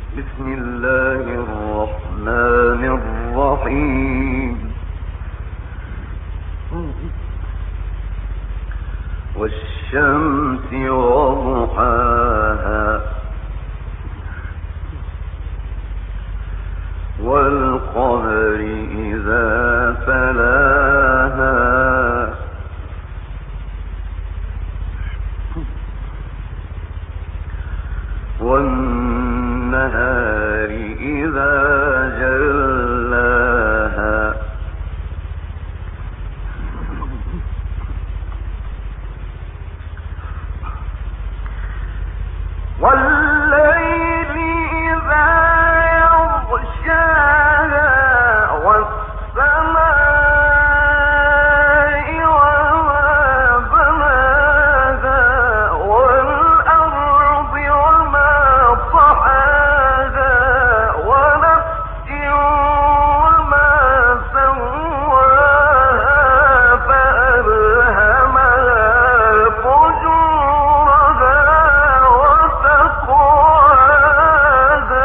بسم الله الرحمن الرحيم. والشمس وضحاها والقمر إذا تلاها والنهار إذا جلاها والليل إذا يغشاها والسماء وما بناها والأرض وما طحاها ونفس وما سواها فألهمها فجورها وتقواها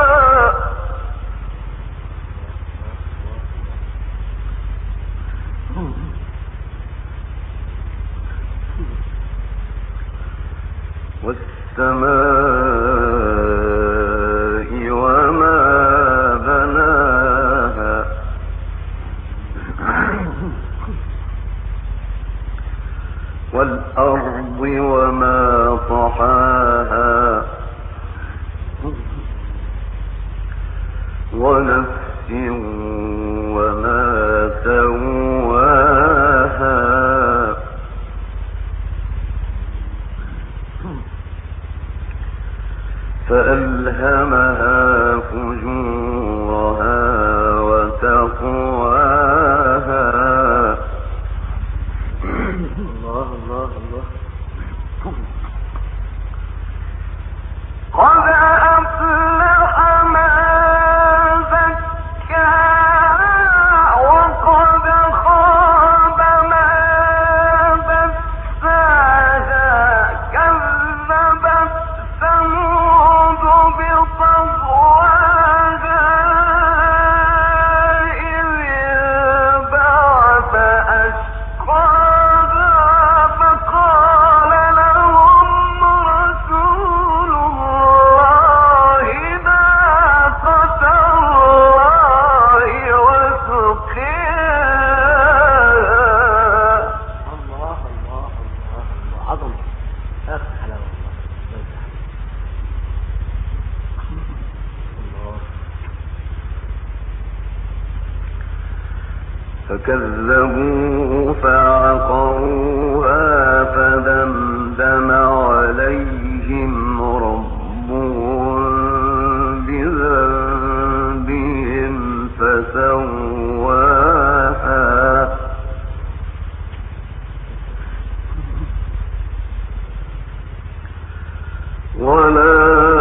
والسماء وما بناها والأرض وما طحاها ونفس وما سواها فألهمها فجورها وتقواها. الله الله الله. قد أفلح من زكاها وقد خاب من دساها كذبت ثمود بطغواها إذ انبعث أشقاها فقال لهم رسول الله ناقة الله وسقياها. الله الله الله عظم آخر حلاوة الله. فكذبوا فعقروها فدمدم عليهم ربهم بذنبهم فسواها. ولا